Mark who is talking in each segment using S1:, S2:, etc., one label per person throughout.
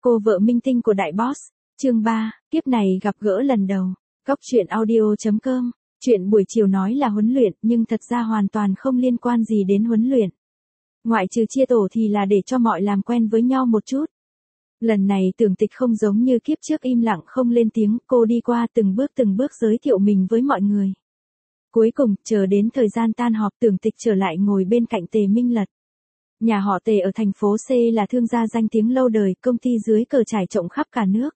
S1: Cô vợ minh tinh của đại boss. Chương 3, kiếp này gặp gỡ lần đầu. Góc truyện audio.com. Chuyện buổi chiều nói là huấn luyện nhưng thật ra hoàn toàn không liên quan gì đến huấn luyện. Ngoại trừ chia tổ thì là để cho mọi làm quen với nhau một chút. Lần này Tưởng Tịch không giống như kiếp trước im lặng không lên tiếng, cô đi qua từng bước giới thiệu mình với mọi người. Cuối cùng, chờ đến thời gian tan họp, Tưởng Tịch trở lại ngồi bên cạnh Tề Minh Lật. Nhà họ Tề ở thành phố C là thương gia danh tiếng lâu đời, công ty dưới cờ trải rộng khắp cả nước.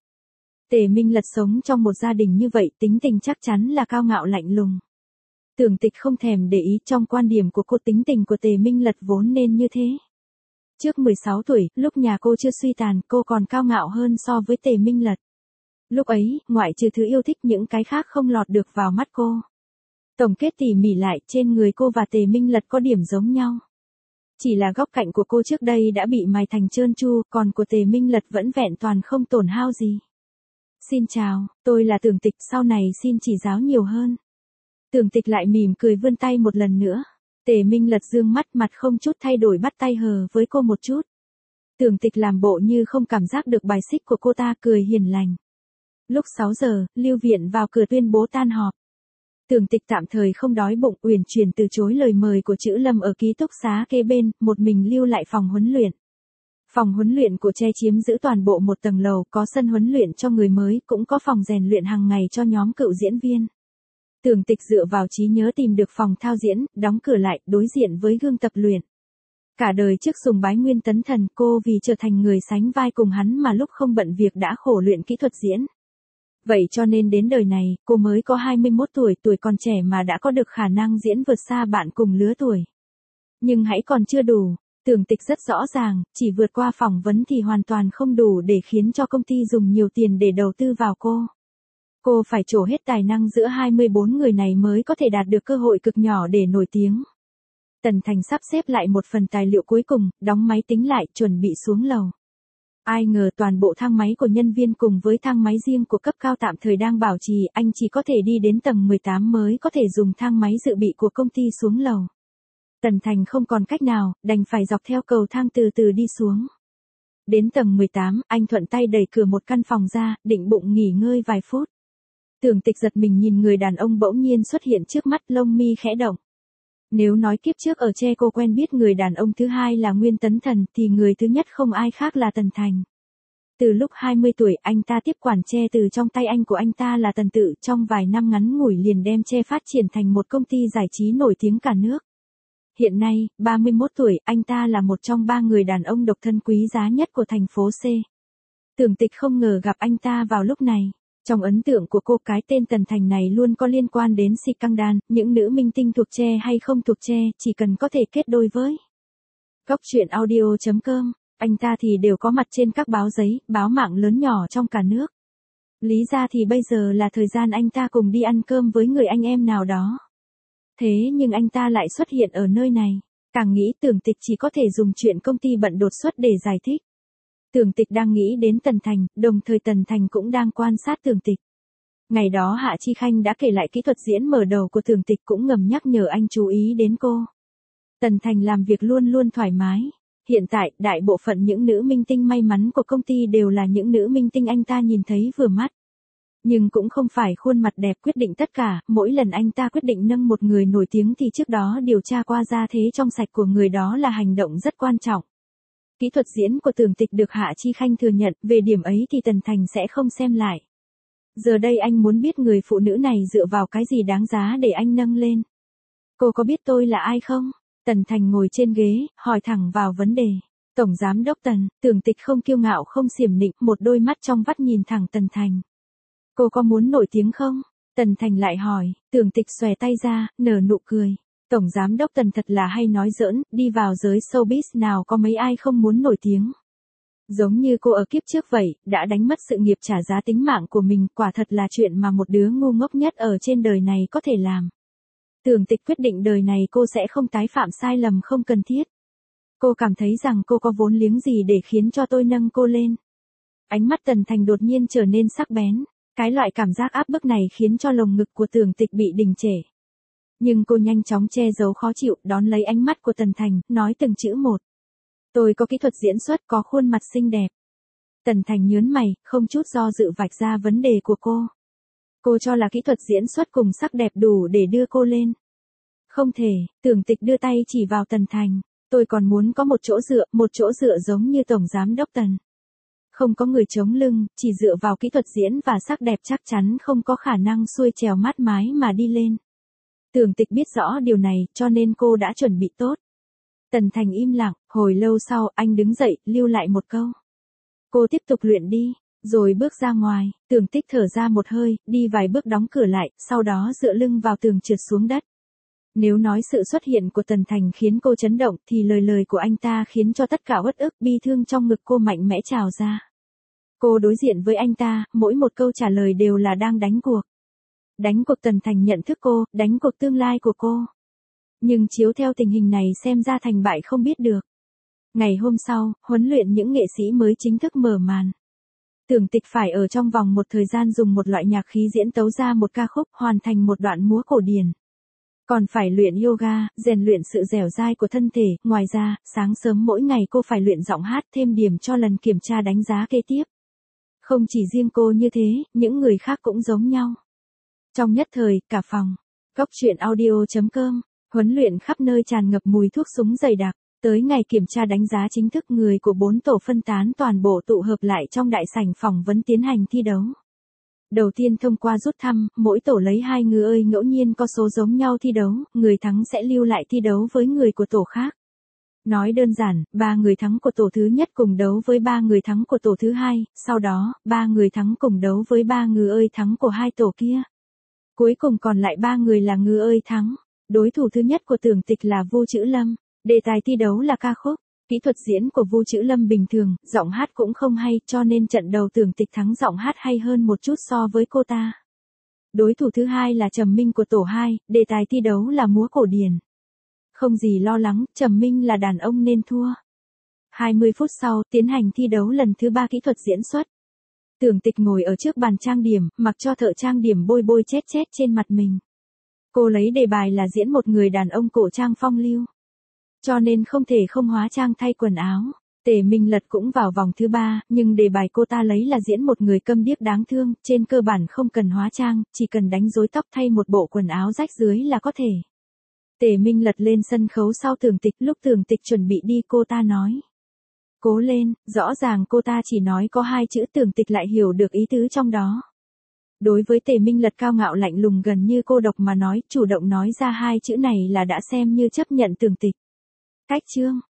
S1: Tề Minh Lật sống trong một gia đình như vậy, tính tình chắc chắn là cao ngạo lạnh lùng. Tưởng Tịch không thèm để ý, trong quan điểm của cô tính tình của Tề Minh Lật vốn nên như thế. Trước 16 tuổi, lúc nhà cô chưa suy tàn, cô còn cao ngạo hơn so với Tề Minh Lật. Lúc ấy, ngoại trừ thứ yêu thích, những cái khác không lọt được vào mắt cô. Tổng kết tỉ mỉ lại, trên người cô và Tề Minh Lật có điểm giống nhau. Chỉ là góc cạnh của cô trước đây đã bị mài thành trơn tru, còn của Tề Minh Lật vẫn vẹn toàn không tổn hao gì. Xin chào, tôi là Tưởng Tịch, sau này xin chỉ giáo nhiều hơn. Tưởng Tịch lại mỉm cười vươn tay một lần nữa. Tề Minh Lật dương mắt, mặt không chút thay đổi, bắt tay hờ với cô một chút. Tưởng Tịch làm bộ như không cảm giác được bài xích của cô ta, cười hiền lành. Lúc 6 giờ, Lưu Viện vào cửa tuyên bố tan họp. Tưởng Tịch tạm thời không đói bụng, uyển chuyển từ chối lời mời của Chữ Lâm ở ký túc xá kế bên, một mình lưu lại phòng huấn luyện. Phòng huấn luyện của Tre chiếm giữ toàn bộ một tầng lầu, có sân huấn luyện cho người mới, cũng có phòng rèn luyện hàng ngày cho nhóm cựu diễn viên. Tưởng Tịch dựa vào trí nhớ tìm được phòng thao diễn, đóng cửa lại, đối diện với gương tập luyện. Cả đời trước sùng bái Nguyên Tấn Thần, cô vì trở thành người sánh vai cùng hắn mà lúc không bận việc đã khổ luyện kỹ thuật diễn. Vậy cho nên đến đời này, cô mới có 21 tuổi, tuổi còn trẻ mà đã có được khả năng diễn vượt xa bạn cùng lứa tuổi. Nhưng hãy còn chưa đủ, Tưởng Tịch rất rõ ràng, chỉ vượt qua phỏng vấn thì hoàn toàn không đủ để khiến cho công ty dùng nhiều tiền để đầu tư vào cô. Cô phải trổ hết tài năng giữa 24 người này mới có thể đạt được cơ hội cực nhỏ để nổi tiếng. Tần Thành sắp xếp lại một phần tài liệu cuối cùng, đóng máy tính lại, chuẩn bị xuống lầu. Ai ngờ toàn bộ thang máy của nhân viên cùng với thang máy riêng của cấp cao tạm thời đang bảo trì, anh chỉ có thể đi đến tầng 18 mới có thể dùng thang máy dự bị của công ty xuống lầu. Tần Thành không còn cách nào, đành phải dọc theo cầu thang từ từ đi xuống. Đến tầng 18, anh thuận tay đẩy cửa một căn phòng ra, định bụng nghỉ ngơi vài phút. Tưởng Tịch giật mình nhìn người đàn ông bỗng nhiên xuất hiện trước mắt, lông mi khẽ động. Nếu nói kiếp trước ở Tre cô quen biết người đàn ông thứ hai là Nguyên Tấn Thần thì người thứ nhất không ai khác là Tần Thành. Từ lúc 20 tuổi anh ta tiếp quản Tre từ trong tay anh của anh ta là Tần Tự, trong vài năm ngắn ngủi liền đem Tre phát triển thành một công ty giải trí nổi tiếng cả nước. Hiện nay, 31 tuổi, anh ta là một trong 3 người đàn ông độc thân quý giá nhất của thành phố C. Tưởng Tịch không ngờ gặp anh ta vào lúc này. Trong ấn tượng của cô, cái tên Tần Thành này luôn có liên quan đến scandal, những nữ minh tinh thuộc Tre hay không thuộc Tre, chỉ cần có thể kết đôi với. Góc truyện audio.com, anh ta thì đều có mặt trên các báo giấy, báo mạng lớn nhỏ trong cả nước. Lý ra thì bây giờ là thời gian anh ta cùng đi ăn cơm với người anh em nào đó. Thế nhưng anh ta lại xuất hiện ở nơi này. Càng nghĩ Tưởng Tịch chỉ có thể dùng chuyện công ty bận đột xuất để giải thích. Tưởng Tịch đang nghĩ đến Tần Thành, đồng thời Tần Thành cũng đang quan sát Tưởng Tịch. Ngày đó Hạ Chi Khanh đã kể lại kỹ thuật diễn mở đầu của Tưởng Tịch, cũng ngầm nhắc nhở anh chú ý đến cô. Tần Thành làm việc luôn luôn thoải mái. Hiện tại, đại bộ phận những nữ minh tinh may mắn của công ty đều là những nữ minh tinh anh ta nhìn thấy vừa mắt. Nhưng cũng không phải khuôn mặt đẹp quyết định tất cả, mỗi lần anh ta quyết định nâng một người nổi tiếng thì trước đó điều tra qua gia thế trong sạch của người đó là hành động rất quan trọng. Kỹ thuật diễn của Tưởng Tịch được Hạ Chi Khanh thừa nhận, về điểm ấy thì Tần Thành sẽ không xem lại. Giờ đây anh muốn biết người phụ nữ này dựa vào cái gì đáng giá để anh nâng lên. Cô có biết tôi là ai không? Tần Thành ngồi trên ghế, hỏi thẳng vào vấn đề. Tổng giám đốc Tần. Tưởng Tịch không kiêu ngạo không xiểm nịnh, một đôi mắt trong vắt nhìn thẳng Tần Thành. Cô có muốn nổi tiếng không? Tần Thành lại hỏi. Tưởng Tịch xòe tay ra, nở nụ cười. Tổng giám đốc Tần thật là hay nói giỡn, đi vào giới showbiz nào có mấy ai không muốn nổi tiếng. Giống như cô ở kiếp trước vậy, đã đánh mất sự nghiệp trả giá tính mạng của mình, quả thật là chuyện mà một đứa ngu ngốc nhất ở trên đời này có thể làm. Tưởng Tịch quyết định đời này cô sẽ không tái phạm sai lầm không cần thiết. Cô cảm thấy rằng cô có vốn liếng gì để khiến cho tôi nâng cô lên. Ánh mắt Tần Thành đột nhiên trở nên sắc bén. Cái loại cảm giác áp bức này khiến cho lồng ngực của Tưởng Tịch bị đình trệ. Nhưng cô nhanh chóng che giấu khó chịu, đón lấy ánh mắt của Tần Thành, nói từng chữ một. Tôi có kỹ thuật diễn xuất, có khuôn mặt xinh đẹp. Tần Thành nhớn mày, không chút do dự vạch ra vấn đề của cô. Cô cho là kỹ thuật diễn xuất cùng sắc đẹp đủ để đưa cô lên. Không thể, Tưởng Tịch đưa tay chỉ vào Tần Thành. Tôi còn muốn có một chỗ dựa giống như Tổng Giám Đốc Tần. Không có người chống lưng, chỉ dựa vào kỹ thuật diễn và sắc đẹp chắc chắn không có khả năng xuôi trèo mát mái mà đi lên. Tưởng Tịch biết rõ điều này, cho nên cô đã chuẩn bị tốt. Tần Thành im lặng, hồi lâu sau, anh đứng dậy, lưu lại một câu. Cô tiếp tục luyện đi, rồi bước ra ngoài. Tưởng Tích thở ra một hơi, đi vài bước đóng cửa lại, sau đó dựa lưng vào tường trượt xuống đất. Nếu nói sự xuất hiện của Tần Thành khiến cô chấn động, thì lời của anh ta khiến cho tất cả uất ức bi thương trong ngực cô mạnh mẽ trào ra. Cô đối diện với anh ta, mỗi một câu trả lời đều là đang đánh cuộc. Đánh cuộc Tần Thành nhận thức cô, đánh cuộc tương lai của cô. Nhưng chiếu theo tình hình này xem ra thành bại không biết được. Ngày hôm sau, huấn luyện những nghệ sĩ mới chính thức mở màn. Tưởng Tịch phải ở trong vòng một thời gian dùng một loại nhạc khí diễn tấu ra một ca khúc, hoàn thành một đoạn múa cổ điển. Còn phải luyện yoga, rèn luyện sự dẻo dai của thân thể. Ngoài ra, sáng sớm mỗi ngày cô phải luyện giọng hát thêm điểm cho lần kiểm tra đánh giá kế tiếp. Không chỉ riêng cô như thế, những người khác cũng giống nhau. Trong nhất thời, cả phòng. Góc truyện audio.com. Huấn luyện khắp nơi tràn ngập mùi thuốc súng dày đặc. Tới ngày kiểm tra đánh giá chính thức, người của 4 tổ phân tán toàn bộ tụ hợp lại trong đại sảnh phỏng vấn tiến hành thi đấu. Đầu tiên thông qua rút thăm, mỗi tổ lấy 2 người ngẫu nhiên có số giống nhau thi đấu, người thắng sẽ lưu lại thi đấu với người của tổ khác. Nói đơn giản, 3 người thắng của tổ thứ nhất cùng đấu với 3 người thắng của tổ thứ hai, sau đó, 3 người thắng cùng đấu với 3 người thắng của hai tổ kia. Cuối cùng còn lại 3 người là người thắng. Đối thủ thứ nhất của Tưởng Tịch là Vu Chữ Lâm. Đề tài thi đấu là ca khúc. Kỹ thuật diễn của Vu Chữ Lâm bình thường, giọng hát cũng không hay, cho nên trận đầu Tưởng Tịch thắng giọng hát hay hơn một chút so với cô ta. Đối thủ thứ hai là Trầm Minh của tổ 2, đề tài thi đấu là múa cổ điển. Không gì lo lắng, Trầm Minh là đàn ông nên thua. 20 phút sau, tiến hành thi đấu lần thứ 3 kỹ thuật diễn xuất. Tưởng Tịch ngồi ở trước bàn trang điểm, mặc cho thợ trang điểm bôi chét trên mặt mình. Cô lấy đề bài là diễn một người đàn ông cổ trang phong lưu. Cho nên không thể không hóa trang thay quần áo. Tề Minh Lật cũng vào vòng thứ 3, nhưng đề bài cô ta lấy là diễn một người câm điếc đáng thương, trên cơ bản không cần hóa trang, chỉ cần đánh rối tóc thay một bộ quần áo rách rưới là có thể. Tề Minh Lật lên sân khấu sau Tưởng Tịch, lúc Tưởng Tịch chuẩn bị đi cô ta nói. Cố lên, rõ ràng cô ta chỉ nói có 2 chữ, Tưởng Tịch lại hiểu được ý tứ trong đó. Đối với Tề Minh Lật cao ngạo lạnh lùng gần như cô độc mà nói, chủ động nói ra 2 chữ này là đã xem như chấp nhận Tưởng Tịch. Cách chương